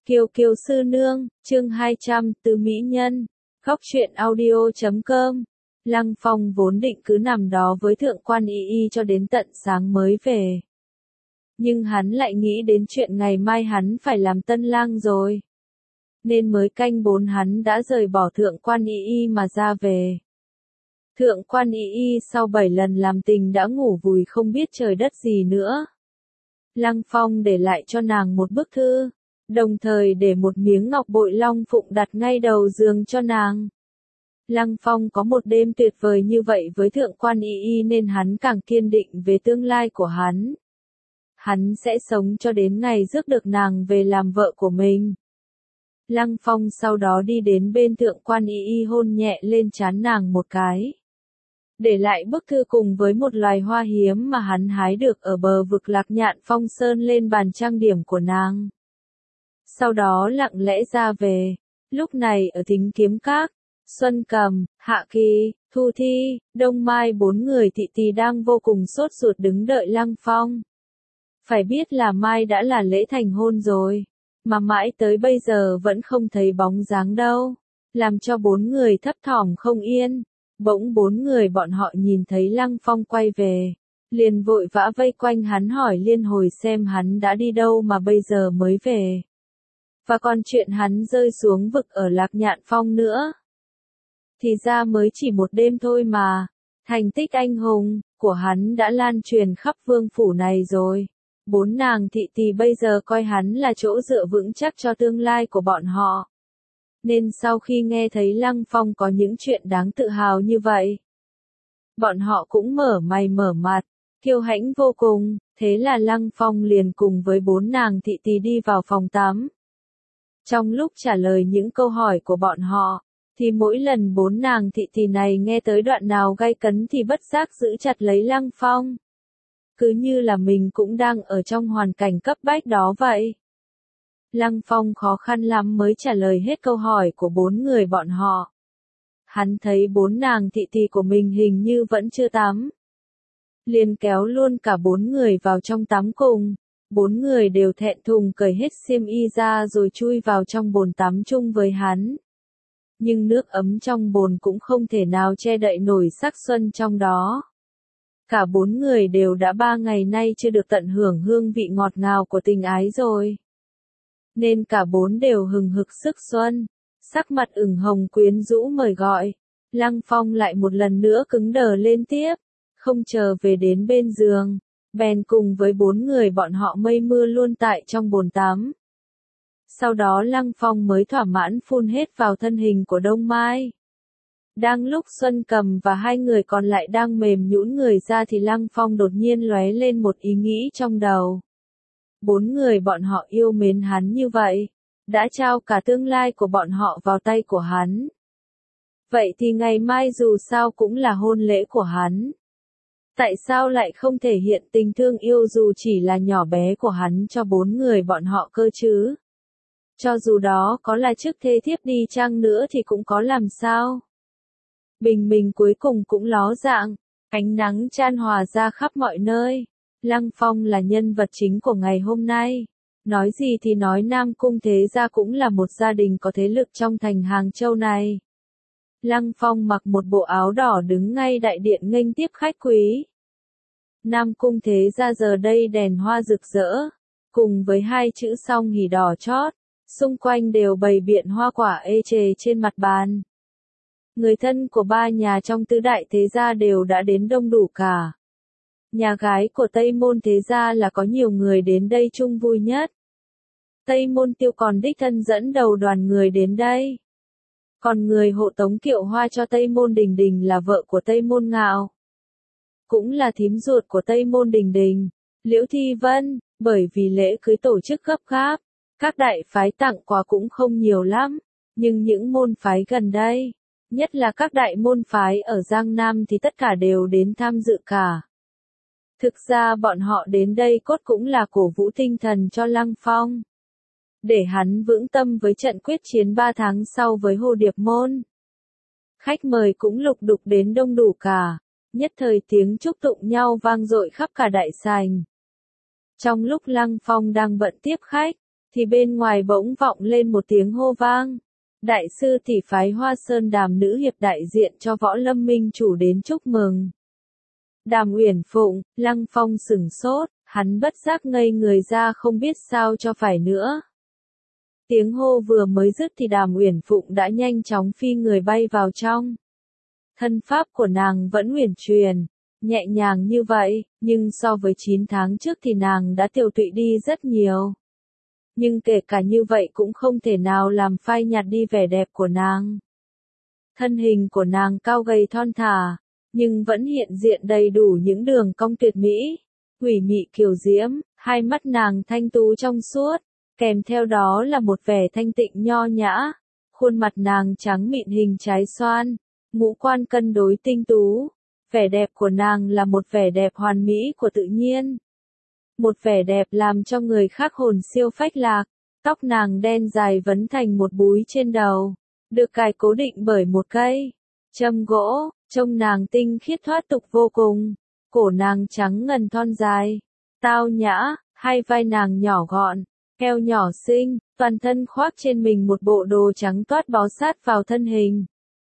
Kiều Kiều sư nương, chương 200, từ mỹ nhân, góc truyện audio.com. Lăng Phong vốn định cứ nằm đó với thượng quan y y cho đến tận sáng mới về. Nhưng hắn lại nghĩ đến chuyện ngày mai hắn phải làm tân lang rồi. Nên mới canh 4 hắn đã rời bỏ thượng quan y y mà ra về. Thượng quan y y sau 7 lần làm tình đã ngủ vùi không biết trời đất gì nữa. Lăng Phong để lại cho nàng một bức thư, đồng thời để một miếng ngọc bội long phụng đặt ngay đầu giường cho nàng. Lăng Phong có một đêm tuyệt vời như vậy với thượng quan y y nên hắn càng kiên định về tương lai của hắn. Hắn sẽ sống cho đến ngày rước được nàng về làm vợ của mình. Lăng Phong sau đó đi đến bên thượng quan y y hôn nhẹ lên trán nàng một cái. Để lại bức thư cùng với một loài hoa hiếm mà hắn hái được ở bờ vực Lạc Nhạn Phong Sơn lên bàn trang điểm của nàng. Sau đó lặng lẽ ra về. Lúc này ở Thính Kiếm Các, Xuân Cầm, Hạ Kỳ, Thu Thi, Đông Mai 4 người thị tỳ đang vô cùng sốt ruột đứng đợi Lăng Phong. Phải biết là mai đã là lễ thành hôn rồi, mà mãi tới bây giờ vẫn không thấy bóng dáng đâu, làm cho 4 người thấp thỏm không yên. Bỗng 4 người bọn họ nhìn thấy Lăng Phong quay về, liền vội vã vây quanh hắn hỏi liên hồi xem hắn đã đi đâu mà bây giờ mới về. Và còn chuyện hắn rơi xuống vực ở Lạc Nhạn Phong nữa. Thì ra mới chỉ một đêm thôi mà, thành tích anh hùng của hắn đã lan truyền khắp vương phủ này rồi. 4 nàng thị tỳ bây giờ coi hắn là chỗ dựa vững chắc cho tương lai của bọn họ. Nên sau khi nghe thấy Lăng Phong có những chuyện đáng tự hào như vậy, bọn họ cũng mở mày mở mặt, kiêu hãnh vô cùng. Thế là Lăng Phong liền cùng với 4 nàng thị tỳ đi vào phòng tắm. Trong lúc trả lời những câu hỏi của bọn họ, thì mỗi lần 4 nàng thị tỳ này nghe tới đoạn nào gay cấn thì bất giác giữ chặt lấy Lăng Phong. Cứ như là mình cũng đang ở trong hoàn cảnh cấp bách đó vậy. Lăng Phong khó khăn lắm mới trả lời hết câu hỏi của 4 người bọn họ. Hắn thấy 4 nàng thị tỳ của mình hình như vẫn chưa tắm. Liền kéo luôn cả 4 người vào trong tắm cùng. 4 người đều thẹn thùng cởi hết xiêm y ra rồi chui vào trong bồn tắm chung với hắn. Nhưng nước ấm trong bồn cũng không thể nào che đậy nổi sắc xuân trong đó. Cả 4 người đều đã 3 ngày nay chưa được tận hưởng hương vị ngọt ngào của tình ái rồi. Nên cả 4 đều hừng hực sức xuân, sắc mặt ửng hồng quyến rũ mời gọi. Lăng Phong lại một lần nữa cứng đờ lên tiếp, không chờ về đến bên giường, bèn cùng với 4 người bọn họ mây mưa luôn tại trong bồn tắm. Sau đó Lăng Phong mới thỏa mãn phun hết vào thân hình của Đông Mai. Đang lúc Xuân Cầm và 2 người còn lại đang mềm nhũn người ra thì Lăng Phong đột nhiên lóe lên một ý nghĩ trong đầu. 4 người bọn họ yêu mến hắn như vậy, đã trao cả tương lai của bọn họ vào tay của hắn. Vậy thì ngày mai dù sao cũng là hôn lễ của hắn. Tại sao lại không thể hiện tình thương yêu dù chỉ là nhỏ bé của hắn cho 4 người bọn họ cơ chứ? Cho dù đó có là chức thê thiếp đi chăng nữa thì cũng có làm sao? Bình minh cuối cùng cũng ló dạng, ánh nắng chan hòa ra khắp mọi nơi. Lăng Phong là nhân vật chính của ngày hôm nay. Nói gì thì nói Nam Cung Thế Gia cũng là một gia đình có thế lực trong thành Hàng Châu này. Lăng Phong mặc một bộ áo đỏ đứng ngay đại điện nghênh tiếp khách quý. Nam Cung Thế Gia giờ đây đèn hoa rực rỡ, cùng với 2 chữ song hỉ đỏ chót, xung quanh đều bày biện hoa quả ê chề trên mặt bàn. Người thân của 3 nhà trong tứ đại thế gia đều đã đến đông đủ cả. Nhà gái của Tây Môn Thế Gia là có nhiều người đến đây chung vui nhất. Tây Môn Tiêu còn đích thân dẫn đầu đoàn người đến đây. Còn người hộ tống kiệu hoa cho Tây Môn Đình Đình là vợ của Tây Môn Ngạo. Cũng là thím ruột của Tây Môn Đình Đình, Liễu Thi Vân. Bởi vì lễ cưới tổ chức gấp gáp, các đại phái tặng quà cũng không nhiều lắm. Nhưng những môn phái gần đây, nhất là các đại môn phái ở Giang Nam thì tất cả đều đến tham dự cả. Thực ra bọn họ đến đây cốt cũng là cổ vũ tinh thần cho Lăng Phong, để hắn vững tâm với trận quyết chiến 3 tháng sau với Hồ Điệp Môn. Khách mời cũng lục đục đến đông đủ cả, nhất thời tiếng chúc tụng nhau vang dội khắp cả đại sảnh. Trong lúc Lăng Phong đang bận tiếp khách, thì bên ngoài bỗng vọng lên một tiếng hô vang. Đại sư tỷ phái Hoa Sơn Đàm nữ hiệp đại diện cho Võ Lâm Minh chủ đến chúc mừng. Đàm Uyển Phụng, Lăng Phong sửng sốt, hắn bất giác ngây người ra không biết sao cho phải nữa. Tiếng hô vừa mới dứt thì Đàm Uyển Phụng đã nhanh chóng phi người bay vào trong. Thân pháp của nàng vẫn uyển chuyển, nhẹ nhàng như vậy, nhưng so với 9 tháng trước thì nàng đã tiều tụy đi rất nhiều. Nhưng kể cả như vậy cũng không thể nào làm phai nhạt đi vẻ đẹp của nàng. Thân hình của nàng cao gầy thon thả, nhưng vẫn hiện diện đầy đủ những đường cong tuyệt mỹ, ủy mị kiều diễm, hai mắt nàng thanh tú trong suốt, kèm theo đó là một vẻ thanh tịnh nho nhã, khuôn mặt nàng trắng mịn hình trái xoan, ngũ quan cân đối tinh tú, vẻ đẹp của nàng là một vẻ đẹp hoàn mỹ của tự nhiên. Một vẻ đẹp làm cho người khác hồn siêu phách lạc, tóc nàng đen dài vấn thành một búi trên đầu, được cài cố định bởi một cây châm gỗ, trông nàng tinh khiết thoát tục vô cùng, cổ nàng trắng ngần thon dài, tao nhã, hai vai nàng nhỏ gọn, eo nhỏ xinh, toàn thân khoác trên mình một bộ đồ trắng toát bó sát vào thân hình,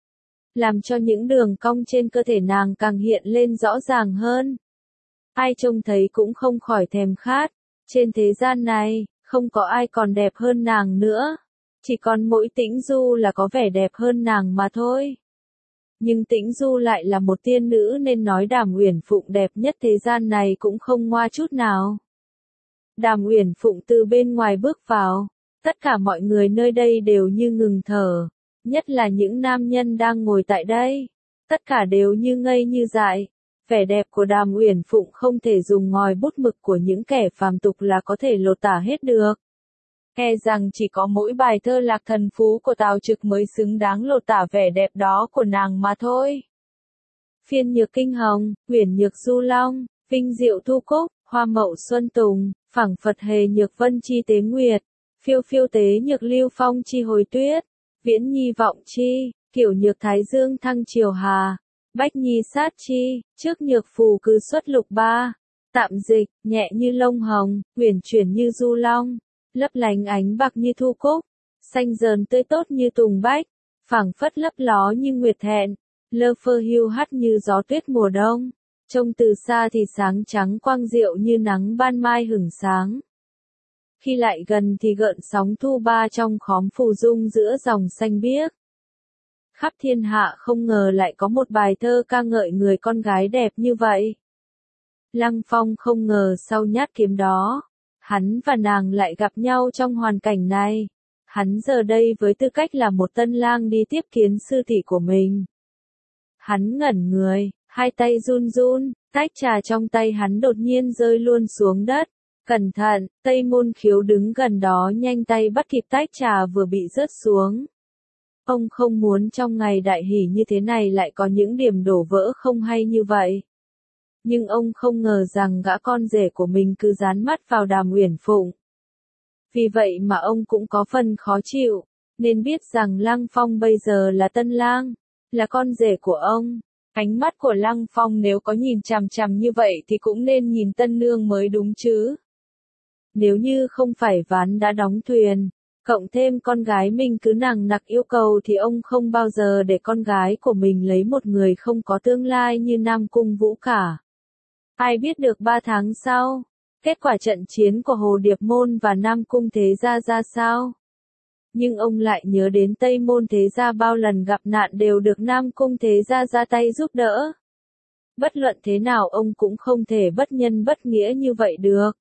làm cho những đường cong trên cơ thể nàng càng hiện lên rõ ràng hơn. Ai trông thấy cũng không khỏi thèm khát, trên thế gian này, không có ai còn đẹp hơn nàng nữa, chỉ còn mỗi Tĩnh Du là có vẻ đẹp hơn nàng mà thôi. Nhưng Tĩnh Du lại là một tiên nữ nên nói Đàm Uyển Phụng đẹp nhất thế gian này cũng không ngoa chút nào. Đàm Uyển Phụng từ bên ngoài bước vào, tất cả mọi người nơi đây đều như ngừng thở, nhất là những nam nhân đang ngồi tại đây, tất cả đều như ngây như dại. Vẻ đẹp của Đàm Uyển Phụng không thể dùng ngòi bút mực của những kẻ phàm tục là có thể lột tả hết được. E rằng chỉ có mỗi bài thơ Lạc Thần Phú của Tào Trực mới xứng đáng lột tả vẻ đẹp đó của nàng mà thôi. Phiên nhược kinh hồng, uyển nhược du long, vinh diệu thu cúc, hoa mậu xuân tùng, phẳng phật hề nhược vân chi tế nguyệt, phiêu phiêu tế nhược lưu phong chi hồi tuyết, viễn nhi vọng chi, kiểu nhược thái dương thăng triều hà. Bách nhi sát chi, trước nhược phù cư xuất lục ba, tạm dịch, nhẹ như lông hồng, uyển chuyển như du long, lấp lánh ánh bạc như thu cúc, xanh dờn tươi tốt như tùng bách, phảng phất lấp ló như nguyệt thẹn, lơ phơ hiu hắt như gió tuyết mùa đông, trông từ xa thì sáng trắng quang diệu như nắng ban mai hửng sáng. Khi lại gần thì gợn sóng thu ba trong khóm phù dung giữa dòng xanh biếc. Khắp thiên hạ không ngờ lại có một bài thơ ca ngợi người con gái đẹp như vậy. Lăng Phong không ngờ sau nhát kiếm đó, hắn và nàng lại gặp nhau trong hoàn cảnh này. Hắn giờ đây với tư cách là một tân lang đi tiếp kiến sư tỷ của mình. Hắn ngẩn người, hai tay run run, tách trà trong tay hắn đột nhiên rơi luôn xuống đất. Cẩn thận, Tây Môn Khiếu đứng gần đó nhanh tay bắt kịp tách trà vừa bị rớt xuống. Ông không muốn trong ngày đại hỷ như thế này lại có những điểm đổ vỡ không hay như vậy. Nhưng ông không ngờ rằng gã con rể của mình cứ dán mắt vào Đàm Uyển Phụng. Vì vậy mà ông cũng có phần khó chịu, nên biết rằng Lăng Phong bây giờ là tân lang, là con rể của ông. Ánh mắt của Lăng Phong nếu có nhìn chằm chằm như vậy thì cũng nên nhìn tân nương mới đúng chứ. Nếu như không phải ván đã đóng thuyền, cộng thêm con gái mình cứ nằng nặc yêu cầu thì ông không bao giờ để con gái của mình lấy một người không có tương lai như Nam Cung Vũ cả. Ai biết được 3 tháng sau, kết quả trận chiến của Hồ Điệp Môn và Nam Cung Thế Gia ra sao? Nhưng ông lại nhớ đến Tây Môn Thế Gia bao lần gặp nạn đều được Nam Cung Thế Gia ra tay giúp đỡ. Bất luận thế nào ông cũng không thể bất nhân bất nghĩa như vậy được.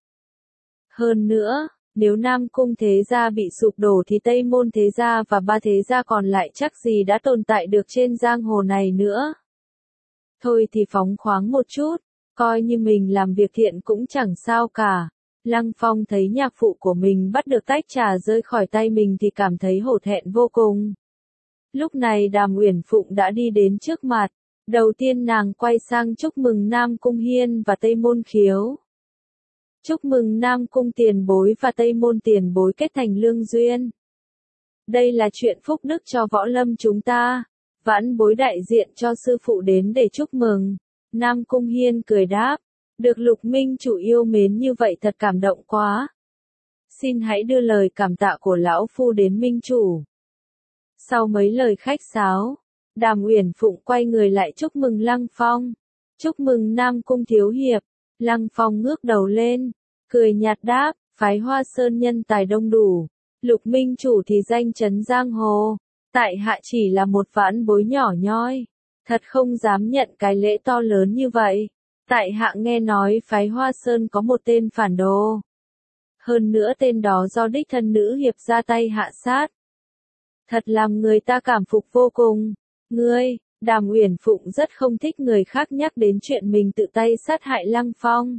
Hơn nữa, nếu Nam Cung Thế Gia bị sụp đổ thì Tây Môn Thế Gia và ba Thế Gia còn lại chắc gì đã tồn tại được trên giang hồ này nữa. Thôi thì phóng khoáng một chút, coi như mình làm việc thiện cũng chẳng sao cả. Lăng Phong thấy nhạc phụ của mình bắt được tách trà rơi khỏi tay mình thì cảm thấy hổ thẹn vô cùng. Lúc này Đàm Uyển Phụng đã đi đến trước mặt, đầu tiên nàng quay sang chúc mừng Nam Cung Hiên và Tây Môn Khiếu. Chúc mừng Nam Cung tiền bối và Tây Môn tiền bối kết thành lương duyên. Đây là chuyện phúc đức cho võ lâm chúng ta. Vãn bối đại diện cho sư phụ đến để chúc mừng. Nam Cung Hiên cười đáp. Được Lục Minh chủ yêu mến như vậy thật cảm động quá. Xin hãy đưa lời cảm tạ của lão phu đến minh chủ. Sau mấy lời khách sáo, Đàm Uyển Phụng quay người lại chúc mừng Lăng Phong. Chúc mừng Nam Cung thiếu hiệp. Lăng Phong ngước đầu lên, cười nhạt đáp, phái Hoa Sơn nhân tài đông đủ, Lục minh chủ thì danh chấn giang hồ, tại hạ chỉ là một vãn bối nhỏ nhoi, thật không dám nhận cái lễ to lớn như vậy. Tại hạ nghe nói phái Hoa Sơn có một tên phản đồ. Hơn nữa tên đó do đích thân nữ hiệp ra tay hạ sát. Thật làm người ta cảm phục vô cùng. Ngươi, Đàm Uyển Phụng rất không thích người khác nhắc đến chuyện mình tự tay sát hại Lăng Phong.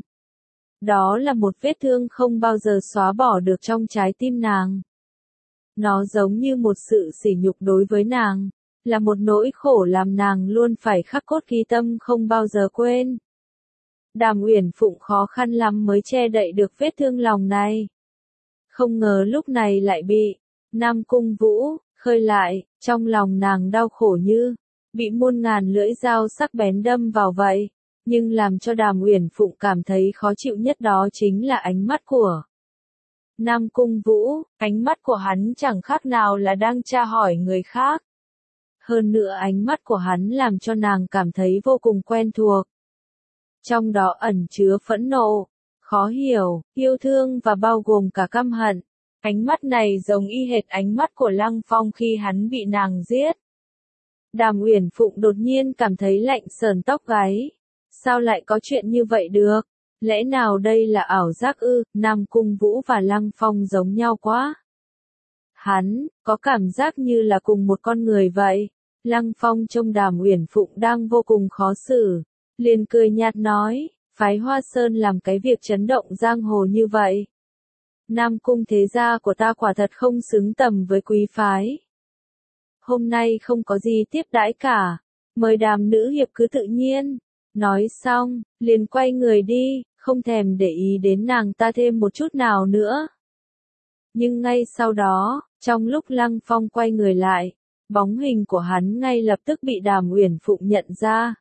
Đó là một vết thương không bao giờ xóa bỏ được trong trái tim nàng. Nó giống như một sự sỉ nhục đối với nàng, là một nỗi khổ làm nàng luôn phải khắc cốt ghi tâm không bao giờ quên. Đàm Uyển Phụng khó khăn lắm mới che đậy được vết thương lòng này. Không ngờ lúc này lại bị Nam Cung Vũ khơi lại, trong lòng nàng đau khổ như bị muôn ngàn lưỡi dao sắc bén đâm vào vậy. Nhưng làm cho Đàm Uyển Phụng cảm thấy khó chịu nhất đó chính là ánh mắt của Nam Cung Vũ, ánh mắt của hắn chẳng khác nào là đang tra hỏi người khác. Hơn nữa ánh mắt của hắn làm cho nàng cảm thấy vô cùng quen thuộc. Trong đó ẩn chứa phẫn nộ, khó hiểu, yêu thương và bao gồm cả căm hận. Ánh mắt này giống y hệt ánh mắt của Lăng Phong khi hắn bị nàng giết. Đàm Uyển Phụng đột nhiên cảm thấy lạnh sờn tóc gáy. Sao lại có chuyện như vậy được? Lẽ nào đây là ảo giác ư? Nam Cung Vũ và Lăng Phong giống nhau quá. Hắn, có cảm giác như là cùng một con người vậy. Lăng Phong trông Đàm Uyển Phụng đang vô cùng khó xử. Liền cười nhạt nói, phái Hoa Sơn làm cái việc chấn động giang hồ như vậy. Nam Cung thế gia của ta quả thật không xứng tầm với quý phái. Hôm nay không có gì tiếp đãi cả. Mời Đàm nữ hiệp cứ tự nhiên. Nói xong, liền quay người đi, không thèm để ý đến nàng ta thêm một chút nào nữa. Nhưng ngay sau đó, trong lúc Lăng Phong quay người lại, bóng hình của hắn ngay lập tức bị Đàm Uyển Phụng nhận ra.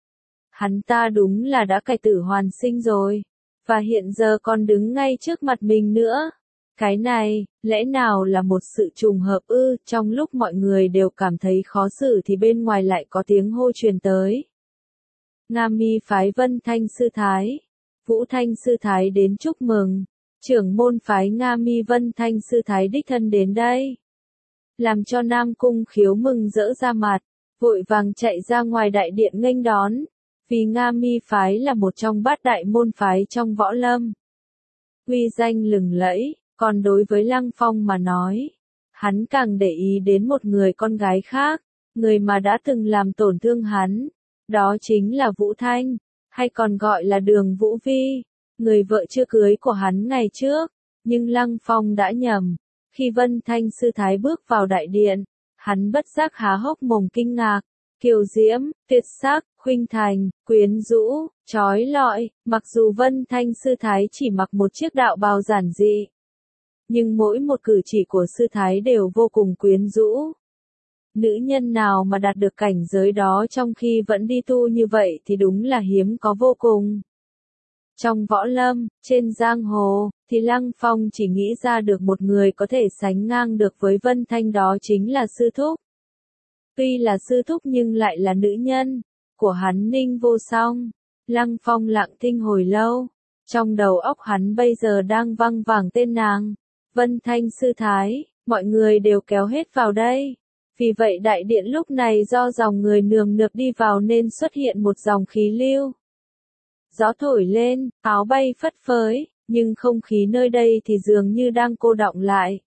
Hắn ta đúng là đã cải tử hoàn sinh rồi, và hiện giờ còn đứng ngay trước mặt mình nữa. Cái này, lẽ nào là một sự trùng hợp ư? Trong lúc mọi người đều cảm thấy khó xử thì bên ngoài lại có tiếng hô truyền tới. Nga Mi phái Vân Thanh sư thái, Vũ Thanh sư thái đến chúc mừng. Trưởng môn phái Nga Mi Vân Thanh sư thái đích thân đến đây. Làm cho Nam Cung Khiếu mừng rỡ ra mặt, vội vàng chạy ra ngoài đại điện nghênh đón. Vì Nga Mi phái là một trong bát đại môn phái trong võ lâm. Uy danh lừng lẫy, còn đối với Lăng Phong mà nói, hắn càng để ý đến một người con gái khác, người mà đã từng làm tổn thương hắn. Đó chính là Vũ Thanh, hay còn gọi là Đường Vũ Vi, người vợ chưa cưới của hắn ngày trước. Nhưng Lăng Phong đã nhầm. Khi Vân Thanh sư thái bước vào đại điện, hắn bất giác há hốc mồm kinh ngạc. Kiều diễm, tuyệt sắc, khuynh thành, quyến rũ, chói lọi, mặc dù Vân Thanh sư thái chỉ mặc một chiếc đạo bào giản dị, nhưng mỗi một cử chỉ của sư thái đều vô cùng quyến rũ. Nữ nhân nào mà đạt được cảnh giới đó trong khi vẫn đi tu như vậy thì đúng là hiếm có vô cùng. Trong võ lâm, trên giang hồ, thì Lăng Phong chỉ nghĩ ra được một người có thể sánh ngang được với Vân Thanh, đó chính là sư thúc. Tuy là sư thúc nhưng lại là nữ nhân của hắn Ninh Vô Song. Lăng Phong lặng thinh hồi lâu, trong đầu óc hắn bây giờ đang văng vẳng tên nàng, Vân Thanh sư thái, mọi người đều kéo hết vào đây. Vì vậy đại điện lúc này do dòng người nườm nượp đi vào nên xuất hiện một dòng khí lưu. Gió thổi lên, áo bay phất phới, nhưng không khí nơi đây thì dường như đang cô đọng lại.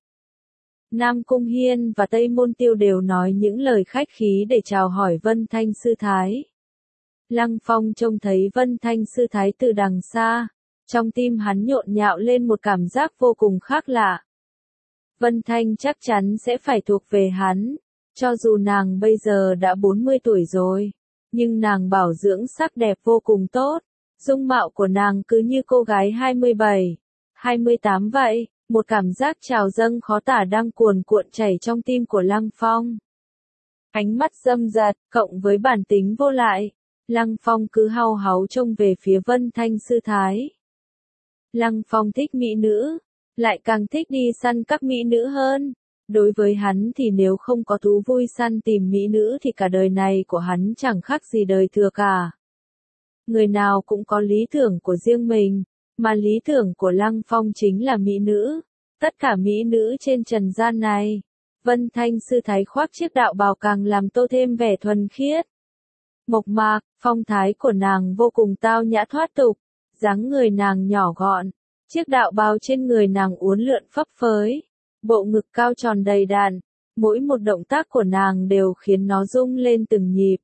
Nam Cung Hiên và Tây Môn Tiêu đều nói những lời khách khí để chào hỏi Vân Thanh sư thái. Lăng Phong trông thấy Vân Thanh sư thái từ đằng xa, trong tim hắn nhộn nhạo lên một cảm giác vô cùng khác lạ. Vân Thanh chắc chắn sẽ phải thuộc về hắn, cho dù nàng bây giờ đã 40 tuổi rồi, nhưng nàng bảo dưỡng sắc đẹp vô cùng tốt, dung mạo của nàng cứ như cô gái 27, 28 vậy. Một cảm giác trào dâng khó tả đang cuồn cuộn chảy trong tim của Lăng Phong. Ánh mắt dâm dật, cộng với bản tính vô lại, Lăng Phong cứ hau háu trông về phía Vân Thanh sư thái. Lăng Phong thích mỹ nữ, lại càng thích đi săn các mỹ nữ hơn. Đối với hắn thì nếu không có thú vui săn tìm mỹ nữ thì cả đời này của hắn chẳng khác gì đời thừa cả. Người nào cũng có lý tưởng của riêng mình, mà lý tưởng của Lăng Phong chính là mỹ nữ. Tất cả mỹ nữ trên trần gian này, Vân Thanh sư thái khoác chiếc đạo bào càng làm tô thêm vẻ thuần khiết. Mộc mạc, phong thái của nàng vô cùng tao nhã thoát tục, dáng người nàng nhỏ gọn, chiếc đạo bào trên người nàng uốn lượn phấp phới, bộ ngực cao tròn đầy đặn, mỗi một động tác của nàng đều khiến nó rung lên từng nhịp.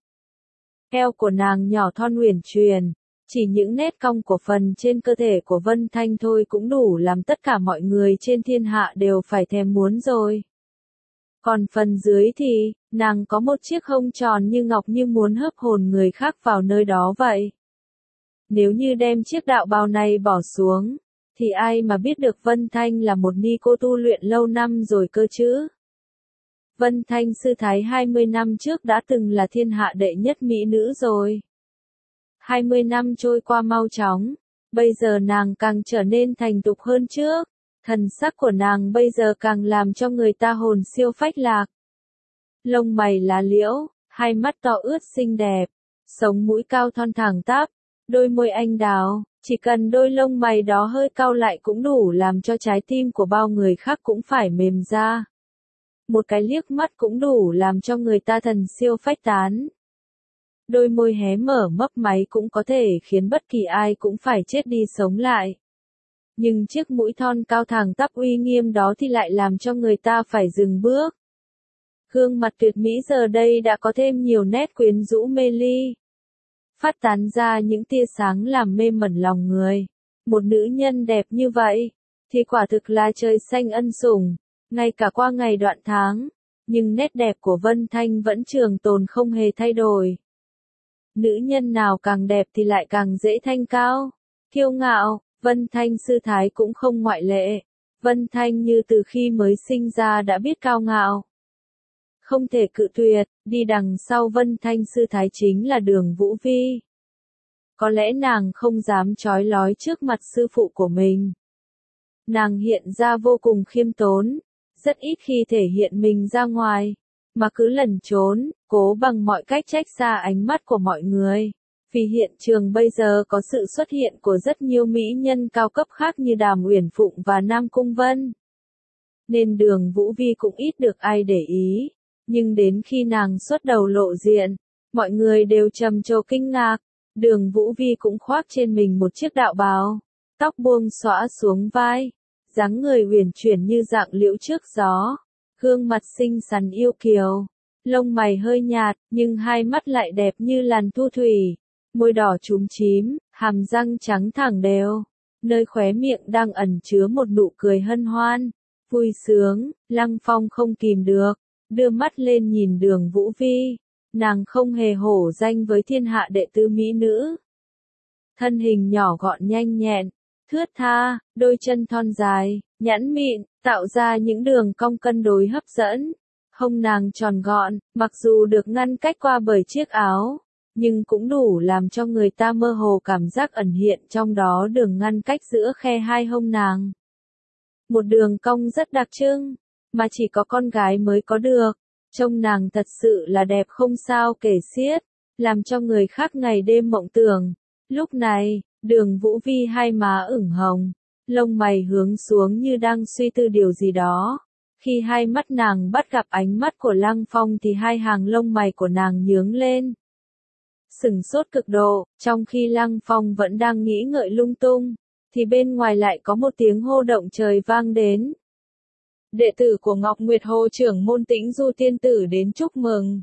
Eo của nàng nhỏ thon uyển chuyển, chỉ những nét cong của phần trên cơ thể của Vân Thanh thôi cũng đủ làm tất cả mọi người trên thiên hạ đều phải thèm muốn rồi. Còn phần dưới thì, nàng có một chiếc hông tròn như ngọc như muốn hấp hồn người khác vào nơi đó vậy. Nếu như đem chiếc đạo bào này bỏ xuống, thì ai mà biết được Vân Thanh là một ni cô tu luyện lâu năm rồi cơ chứ? Vân Thanh sư thái 20 năm trước đã từng là thiên hạ đệ nhất mỹ nữ rồi. 20 năm trôi qua mau chóng, bây giờ nàng càng trở nên thành thục hơn trước. Thần sắc của nàng bây giờ càng làm cho người ta hồn siêu phách lạc. Lông mày lá liễu, hai mắt to ướt xinh đẹp, sống mũi cao thon thẳng tắp, đôi môi anh đào, chỉ cần đôi lông mày đó hơi cau lại cũng đủ làm cho trái tim của bao người khác cũng phải mềm ra. Một cái liếc mắt cũng đủ làm cho người ta thần siêu phách tán. Đôi môi hé mở mấp máy cũng có thể khiến bất kỳ ai cũng phải chết đi sống lại. Nhưng chiếc mũi thon cao thẳng tắp uy nghiêm đó thì lại làm cho người ta phải dừng bước. Gương mặt tuyệt mỹ giờ đây đã có thêm nhiều nét quyến rũ mê ly. Phát tán ra những tia sáng làm mê mẩn lòng người. Một nữ nhân đẹp như vậy, thì quả thực là trời xanh ân sủng, ngay cả qua ngày đoạn tháng. Nhưng nét đẹp của Vân Thanh vẫn trường tồn không hề thay đổi. Nữ nhân nào càng đẹp thì lại càng dễ thanh cao, kiêu ngạo. Vân Thanh sư thái cũng không ngoại lệ. Vân Thanh như từ khi mới sinh ra đã biết cao ngạo. Không thể cự tuyệt, đi đằng sau Vân Thanh sư thái chính là Đường Vũ Vi. Có lẽ nàng không dám chói lói trước mặt sư phụ của mình. Nàng hiện ra vô cùng khiêm tốn, rất ít khi thể hiện mình ra ngoài, mà cứ lẩn trốn, cố bằng mọi cách tránh xa ánh mắt của mọi người. Vì hiện trường bây giờ có sự xuất hiện của rất nhiều mỹ nhân cao cấp khác như Đàm Uyển Phụng và Nam Cung Vân. Nên Đường Vũ Vi cũng ít được ai để ý, nhưng đến khi nàng xuất đầu lộ diện, mọi người đều trầm trồ kinh ngạc. Đường Vũ Vi cũng khoác trên mình một chiếc đạo bào, tóc buông xõa xuống vai, dáng người uyển chuyển như dạng liễu trước gió, gương mặt xinh xắn yêu kiều, lông mày hơi nhạt nhưng hai mắt lại đẹp như làn thu thủy. Môi đỏ chúm chím, hàm răng trắng thẳng đều, nơi khóe miệng đang ẩn chứa một nụ cười hân hoan, vui sướng. Lăng Phong không kìm được, đưa mắt lên nhìn Đường Vũ Vi, nàng không hề hổ danh với thiên hạ đệ tứ mỹ nữ. Thân hình nhỏ gọn nhanh nhẹn, thướt tha, đôi chân thon dài, nhẵn mịn, tạo ra những đường cong cân đối hấp dẫn. Hông nàng tròn gọn, mặc dù được ngăn cách qua bởi chiếc áo, nhưng cũng đủ làm cho người ta mơ hồ cảm giác ẩn hiện trong đó đường ngăn cách giữa khe hai hông nàng. Một đường cong rất đặc trưng, mà chỉ có con gái mới có được. Trông nàng thật sự là đẹp không sao kể xiết, làm cho người khác ngày đêm mộng tưởng. Lúc này, Đường Vũ Vi hai má ửng hồng, lông mày hướng xuống như đang suy tư điều gì đó. Khi hai mắt nàng bắt gặp ánh mắt của Lăng Phong thì hai hàng lông mày của nàng nhướng lên. Sửng sốt cực độ, trong khi Lăng Phong vẫn đang nghĩ ngợi lung tung, thì bên ngoài lại có một tiếng hô động trời vang đến. Đệ tử của Ngọc Nguyệt Hồ trưởng môn Tĩnh Du tiên tử đến chúc mừng.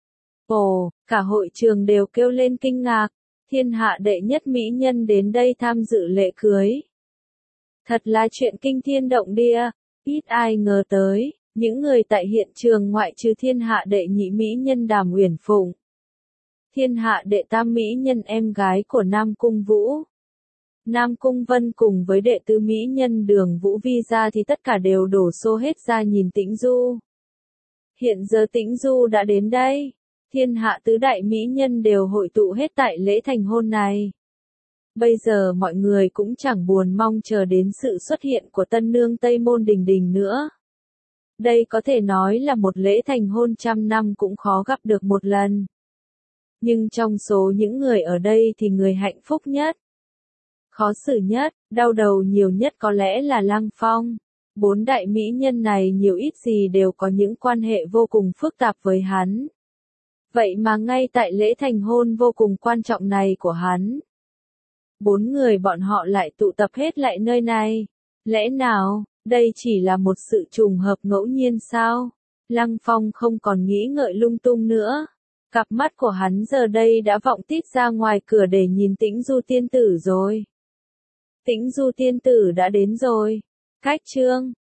Ồ, cả hội trường đều kêu lên kinh ngạc, thiên hạ đệ nhất mỹ nhân đến đây tham dự lễ cưới. Thật là chuyện kinh thiên động địa, ít ai ngờ tới, những người tại hiện trường ngoại trừ thiên hạ đệ nhị mỹ nhân Đàm Uyển Phụng. Thiên hạ đệ tam mỹ nhân em gái của Nam Cung Vũ. Nam Cung Vân cùng với đệ tứ mỹ nhân Đường Vũ Vi ra thì tất cả đều đổ xô hết ra nhìn Tĩnh Du. Hiện giờ Tĩnh Du đã đến đây, thiên hạ tứ đại mỹ nhân đều hội tụ hết tại lễ thành hôn này. Bây giờ mọi người cũng chẳng buồn mong chờ đến sự xuất hiện của tân nương Tây Môn Đình Đình nữa. Đây có thể nói là một lễ thành hôn 100 năm cũng khó gặp được một lần. Nhưng trong số những người ở đây thì người hạnh phúc nhất, khó xử nhất, đau đầu nhiều nhất có lẽ là Lăng Phong. 4 đại mỹ nhân này nhiều ít gì đều có những quan hệ vô cùng phức tạp với hắn. Vậy mà ngay tại lễ thành hôn vô cùng quan trọng này của hắn, 4 người bọn họ lại tụ tập hết lại nơi này. Lẽ nào, đây chỉ là một sự trùng hợp ngẫu nhiên sao? Lăng Phong không còn nghĩ ngợi lung tung nữa. Cặp mắt của hắn giờ đây đã vọng tít ra ngoài cửa để nhìn Tĩnh Du tiên tử rồi. Tĩnh Du tiên tử đã đến rồi. Cách chương